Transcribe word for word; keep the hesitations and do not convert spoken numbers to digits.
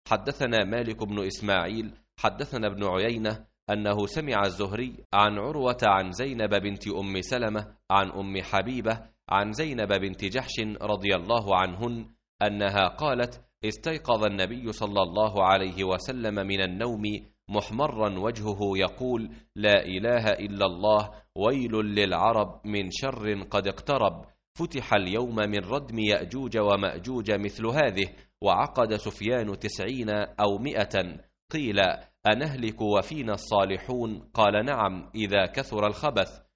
حدثنا مالك بن إسماعيل حدثنا ابن عيينة أنه سمع الزهري عن عروة عن زينب بنت أم سلمة عن أم حبيبة عن زينب بنت جحش رضي الله عنهن أنها قالت: استيقظ النبي صلى الله عليه وسلم من النوم محمرا وجهه يقول: لا إله إلا الله، ويل للعرب من شر قد اقترب، فتح اليوم من ردم يأجوج ومأجوج مثل هذه، وعقد سفيان تسعين أو مئة. قيل: أنهلك وفينا الصالحون؟ قال: نعم، إذا كثر الخبث.